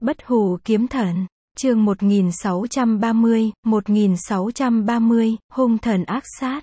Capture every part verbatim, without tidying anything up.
Bất hủ kiếm thần, chương một nghìn sáu trăm ba mươi, một nghìn sáu trăm ba mươi, hung thần ác sát.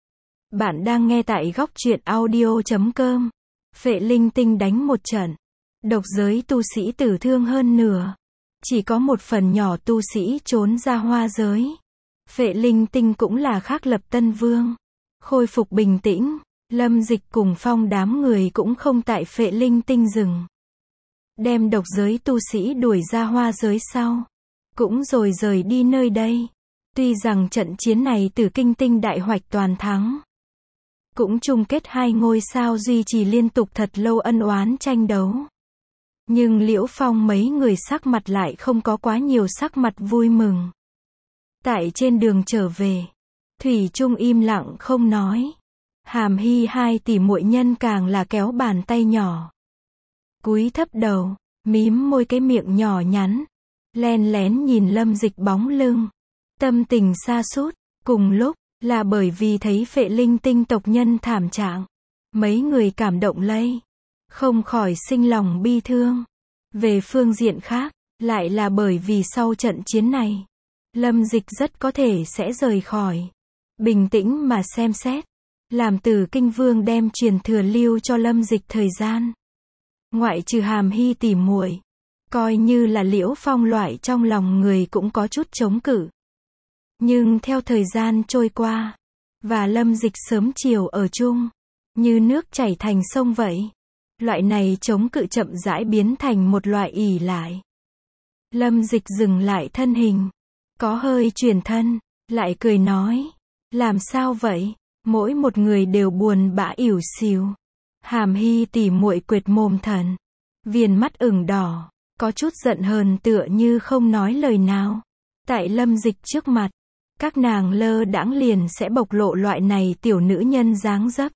Bạn đang nghe tại góc truyện audio chấm com. Phệ linh tinh đánh một trận. Độc giới tu sĩ tử thương hơn nửa. Chỉ có một phần nhỏ tu sĩ trốn ra hoa giới. Phệ linh tinh cũng là khác lập tân vương. Khôi phục bình tĩnh, Lâm Dịch cùng Phong đám người cũng không tại phệ linh tinh dừng. Đem độc giới tu sĩ đuổi ra hoa giới sau. Cũng rồi rời đi nơi đây. Tuy rằng trận chiến này Tử Kinh Tinh đại hoạch toàn thắng. Cũng chung kết hai ngôi sao duy trì liên tục thật lâu ân oán tranh đấu. Nhưng Liễu Phong mấy người sắc mặt lại không có quá nhiều sắc mặt vui mừng. Tại trên đường trở về, Thủy Trung im lặng không nói. Hàm Hy hai tỷ muội nhân càng là kéo bàn tay nhỏ. Cúi thấp đầu, mím môi cái miệng nhỏ nhắn. Len lén nhìn Lâm Dịch bóng lưng. Tâm tình sa sút. Cùng lúc, là bởi vì thấy phệ linh tinh tộc nhân thảm trạng. Mấy người cảm động lây. Không khỏi sinh lòng bi thương. Về phương diện khác, lại là bởi vì sau trận chiến này, Lâm Dịch rất có thể sẽ rời khỏi. Bình tĩnh mà xem xét. Làm Tử Kinh Vương đem truyền thừa lưu cho Lâm Dịch thời gian. Ngoại trừ Hàm Hy tỉ muội, coi như là Liễu Phong loại trong lòng người cũng có chút chống cự. Nhưng theo thời gian trôi qua, và Lâm Dịch sớm chiều ở chung, như nước chảy thành sông vậy. Loại này chống cự chậm rãi biến thành một loại ỷ lại. Lâm Dịch dừng lại thân hình, có hơi chuyển thân, lại cười nói, làm sao vậy? Mỗi một người đều buồn bã ỉu xìu. Hàm Hy tỉ muội quệt mồm thần, viền mắt ửng đỏ, có chút giận hờn tựa như không nói lời nào. Tại Lâm Dịch trước mặt, các nàng lơ đãng liền sẽ bộc lộ loại này tiểu nữ nhân dáng dấp.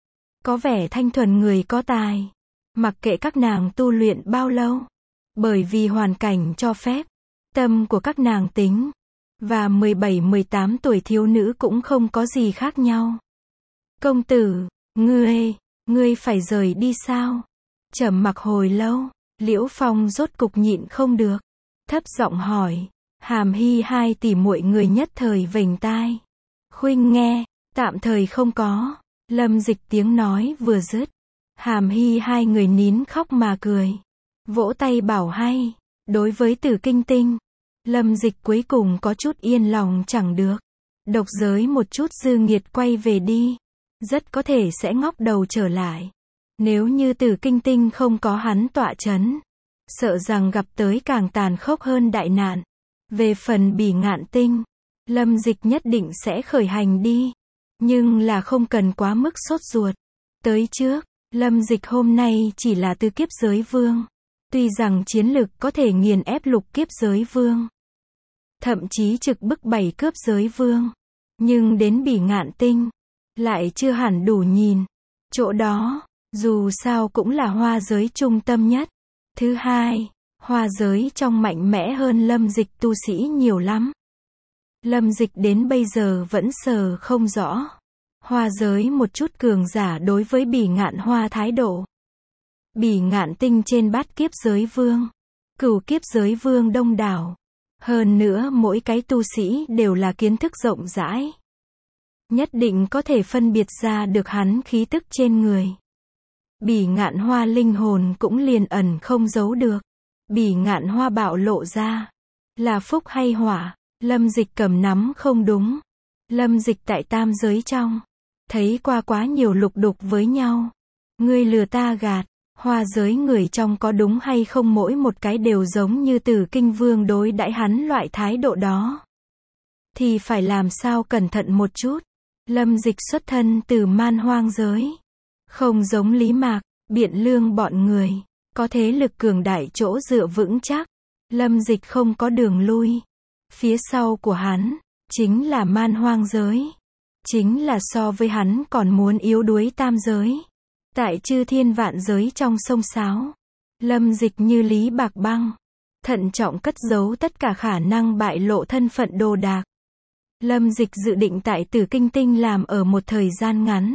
Có vẻ thanh thuần người có tài. Mặc kệ các nàng tu luyện bao lâu. Bởi vì hoàn cảnh cho phép. Tâm của các nàng tính. Và mười bảy mười tám tuổi thiếu nữ cũng không có gì khác nhau. Công tử, ngươi, ngươi phải rời đi sao? Trầm mặc hồi lâu, Liễu Phong rốt cục nhịn không được. Thấp giọng hỏi. Hàm Hy hai tỷ muội người nhất thời vểnh tai. Khuynh nghe, tạm thời không có. Lâm Dịch tiếng nói vừa dứt. Hàm Hy hai người nín khóc mà cười. Vỗ tay bảo hay. Đối với Tử Kinh Tinh, Lâm Dịch cuối cùng có chút yên lòng chẳng được. Độc giới một chút dư nghiệt quay về đi. Rất có thể sẽ ngóc đầu trở lại. Nếu như Tử Kinh Tinh không có hắn tọa chấn, sợ rằng gặp tới càng tàn khốc hơn đại nạn. Về phần Bỉ Ngạn Tinh, Lâm Dịch nhất định sẽ khởi hành đi. Nhưng là không cần quá mức sốt ruột. Tới trước, Lâm Dịch hôm nay chỉ là tứ kiếp giới vương. Tuy rằng chiến lực có thể nghiền ép lục kiếp giới vương. Thậm chí trực bức bảy cướp giới vương. Nhưng đến Bỉ Ngạn Tinh, lại chưa hẳn đủ nhìn. Chỗ đó, dù sao cũng là hoa giới trung tâm nhất. Thứ hai, hoa giới trong mạnh mẽ hơn Lâm Dịch tu sĩ nhiều lắm. Lâm Dịch đến bây giờ vẫn sờ không rõ. Hoa giới một chút cường giả đối với Bỉ Ngạn Hoa thái độ. Bỉ Ngạn Tinh trên bát kiếp giới vương. Cửu kiếp giới vương đông đảo. Hơn nữa mỗi cái tu sĩ đều là kiến thức rộng rãi. Nhất định có thể phân biệt ra được hắn khí tức trên người. Bỉ Ngạn Hoa linh hồn cũng liền ẩn không giấu được. Bỉ Ngạn Hoa bạo lộ ra. Là phúc hay họa, Lâm Dịch cầm nắm không đúng. Lâm Dịch tại tam giới trong. Thấy qua quá nhiều lục đục với nhau. Ngươi lừa ta gạt. Hoa giới người trong có đúng hay không mỗi một cái đều giống như Tử Kinh Vương đối đãi hắn loại thái độ đó. Thì phải làm sao cẩn thận một chút. Lâm Dịch xuất thân từ man hoang giới. Không giống Lý Mạc, Biện Lương bọn người. Có thế lực cường đại chỗ dựa vững chắc. Lâm Dịch không có đường lui. Phía sau của hắn, chính là man hoang giới. Chính là so với hắn còn muốn yếu đuối tam giới. Tại chư thiên vạn giới trong sông sáo. Lâm Dịch như Lý Bạc Băng. Thận trọng cất giấu tất cả khả năng bại lộ thân phận đồ đạc. Lâm Dịch dự định tại Tử Kinh Tinh làm ở một thời gian ngắn.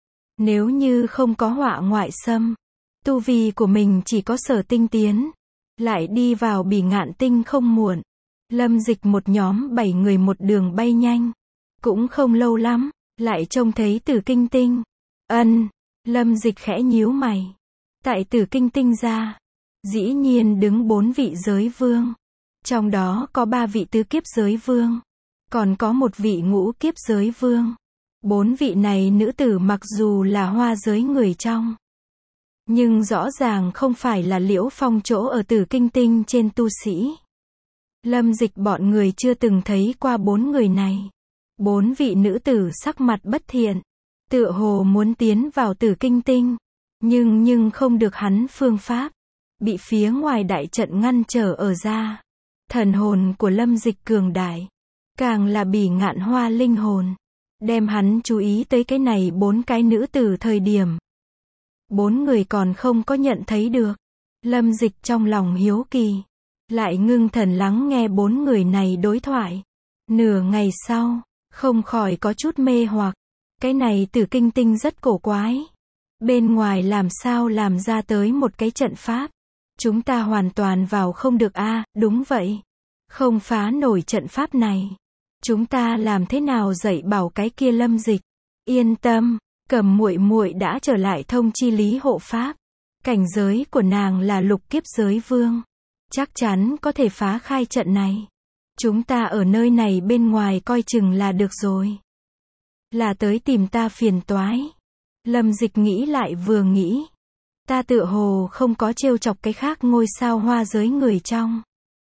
Nếu như không có họa ngoại xâm, tu vi của mình chỉ có sở tinh tiến. lại đi vào Bỉ Ngạn Tinh không muộn. Lâm Dịch một nhóm bảy người một đường bay nhanh. Cũng không lâu lắm, lại trông thấy Tử Kinh Tinh. Ân, Lâm Dịch khẽ nhíu mày. Tại Tử Kinh Tinh ra, dĩ nhiên đứng bốn vị giới vương. Trong đó có ba vị tứ kiếp giới vương. Còn có một vị ngũ kiếp giới vương. Bốn vị này nữ tử mặc dù là hoa giới người trong, nhưng rõ ràng không phải là Liễu Phong chỗ ở Tử Kinh Tinh trên tu sĩ. Lâm Dịch bọn người chưa từng thấy qua bốn người này. Bốn vị nữ tử sắc mặt bất thiện, tựa hồ muốn tiến vào Tử Kinh Tinh, nhưng nhưng không được hắn phương pháp, bị phía ngoài đại trận ngăn trở ở ra. Thần hồn của Lâm Dịch cường đại, càng là Bỉ Ngạn Hoa linh hồn, đem hắn chú ý tới cái này bốn cái nữ tử thời điểm. Bốn người còn không có nhận thấy được. Lâm Dịch trong lòng hiếu kỳ, lại ngưng thần lắng nghe bốn người này đối thoại. Nửa ngày sau, không khỏi có chút mê hoặc. Cái này Tử Kinh Tinh rất cổ quái. Bên ngoài làm sao làm ra tới một cái trận pháp. Chúng ta hoàn toàn vào không được a. À, đúng vậy. Không phá nổi trận pháp này. Chúng ta làm thế nào dạy bảo cái kia Lâm Dịch. Yên tâm, Cẩm muội muội đã trở lại thông chi Lý hộ pháp. Cảnh giới của nàng là lục kiếp giới vương. Chắc chắn có thể phá khai trận này. Chúng ta ở nơi này bên ngoài coi chừng là được rồi. Là tới tìm ta phiền toái. Lâm Dịch nghĩ lại vừa nghĩ. Ta tựa hồ không có trêu chọc cái khác ngôi sao hoa giới người trong.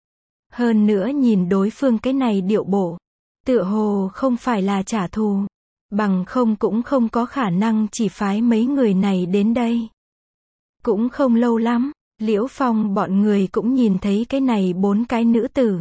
Hơn nữa nhìn đối phương cái này điệu bộ, tựa hồ không phải là trả thù. Bằng không cũng không có khả năng chỉ phái mấy người này đến đây. Cũng không lâu lắm, Liễu Phong bọn người cũng nhìn thấy cái này bốn cái nữ tử.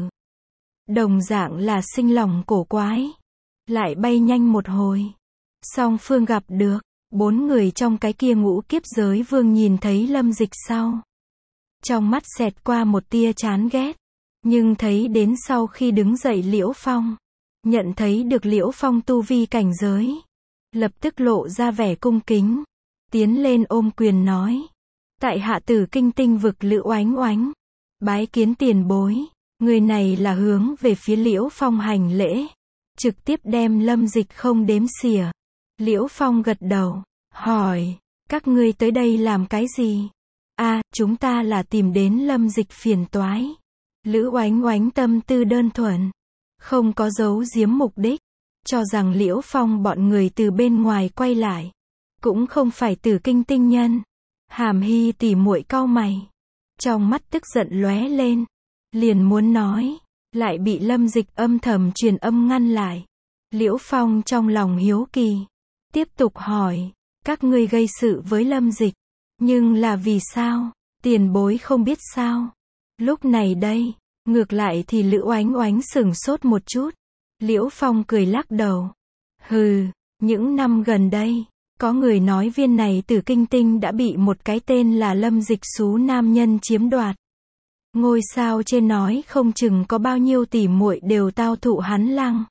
Đồng dạng là sinh lòng cổ quái. Lại bay nhanh một hồi. Song phương gặp được. Bốn người trong cái kia ngũ kiếp giới vương nhìn thấy Lâm Dịch sau. Trong mắt xẹt qua một tia chán ghét. Nhưng thấy đến sau khi đứng dậy Liễu Phong. Nhận thấy được Liễu Phong tu vi cảnh giới. Lập tức lộ ra vẻ cung kính. Tiến lên ôm quyền nói. Tại hạ Tử Kinh Tinh vực Lữ Oánh Oánh. Bái kiến tiền bối. Người này là hướng về phía Liễu Phong hành lễ. Trực tiếp đem Lâm Dịch không đếm xỉa. Liễu Phong gật đầu. Hỏi. Các ngươi tới đây làm cái gì? A, à, chúng ta là tìm đến Lâm Dịch phiền toái. Lữ Oánh Oánh tâm tư đơn thuần. Không có giấu giếm mục đích. Cho rằng Liễu Phong bọn người từ bên ngoài quay lại. Cũng không phải Tử Kinh Tinh nhân. Hàm Hy tỉ muội cau mày. Trong mắt tức giận lóe lên. Liền muốn nói. Lại bị Lâm Dịch âm thầm truyền âm ngăn lại. Liễu Phong trong lòng hiếu kỳ. Tiếp tục hỏi. Các ngươi gây sự với Lâm Dịch. Nhưng là vì sao? Tiền bối không biết sao? Lúc này đây. Ngược lại thì Lữ Oánh Oánh sửng sốt một chút. Liễu Phong cười lắc đầu. Hừ, những năm gần đây, có người nói viên này Tử Kinh Tinh đã bị một cái tên là Lâm Dịch xú nam nhân chiếm đoạt. Ngôi sao trên nói không chừng có bao nhiêu tỷ muội đều tao thụ hắn lăng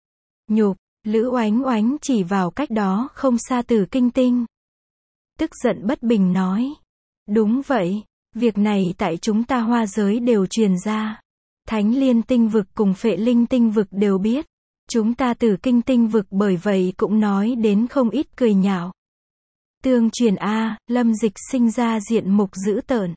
nhục. Lữ Oánh Oánh chỉ vào cách đó không xa Tử Kinh Tinh. Tức giận bất bình nói. Đúng vậy, việc này tại chúng ta hoa giới đều truyền ra. Thánh Liên Tinh vực cùng Phệ Linh Tinh vực đều biết. Chúng ta Tử Kinh Tinh vực bởi vậy cũng nói đến không ít cười nhạo. Tương truyền a, Lâm Dịch sinh ra diện mục dữ tợn.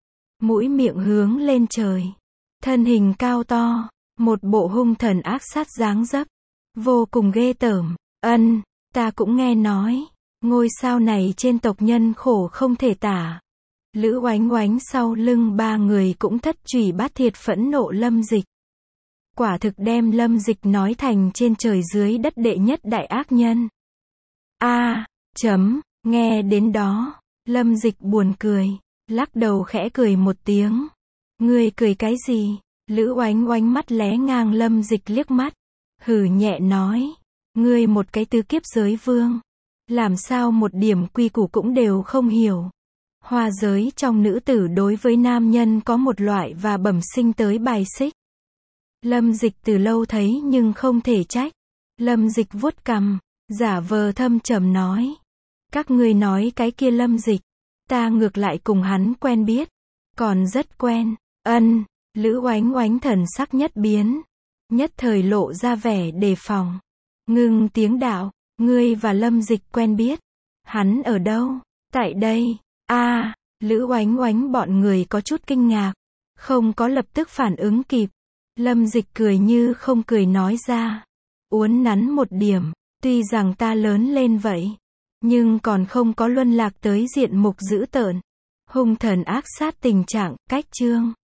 Mũi miệng hướng lên trời. Thân hình cao to. Một bộ hung thần ác sát dáng dấp. Vô cùng ghê tởm. Ân, ta cũng nghe nói. Ngôi sao này trên tộc nhân khổ không thể tả. Lữ Oánh Oánh sau lưng ba người cũng thất trùy bát thiệt phẫn nộ Lâm Dịch. Quả thực đem Lâm Dịch nói thành trên trời dưới đất đệ nhất đại ác nhân. A, à, chấm, nghe đến đó, Lâm Dịch buồn cười, lắc đầu khẽ cười một tiếng. Ngươi cười cái gì? Lữ Oánh Oánh mắt lé ngang Lâm Dịch liếc mắt, hừ nhẹ nói, ngươi một cái tứ kiếp giới vương, làm sao một điểm quy củ cũng đều không hiểu. Hoa giới trong nữ tử đối với nam nhân có một loại và bẩm sinh tới bài xích. Lâm Dịch từ lâu thấy nhưng không thể trách. Lâm Dịch vuốt cằm, giả vờ thâm trầm nói. Các ngươi nói cái kia Lâm Dịch, ta ngược lại cùng hắn quen biết, còn rất quen. Ân, Lữ Oánh Oánh thần sắc nhất biến, nhất thời lộ ra vẻ đề phòng. Ngưng tiếng đạo, ngươi và Lâm Dịch quen biết. Hắn ở đâu? Tại đây. A, à, Lữ Oánh Oánh bọn người có chút kinh ngạc, không có lập tức phản ứng kịp. Lâm Dịch cười như không cười nói ra, uốn nắn một điểm, tuy rằng ta lớn lên vậy, nhưng còn không có luân lạc tới diện mục dữ tợn, hung thần ác sát tình trạng, cách chương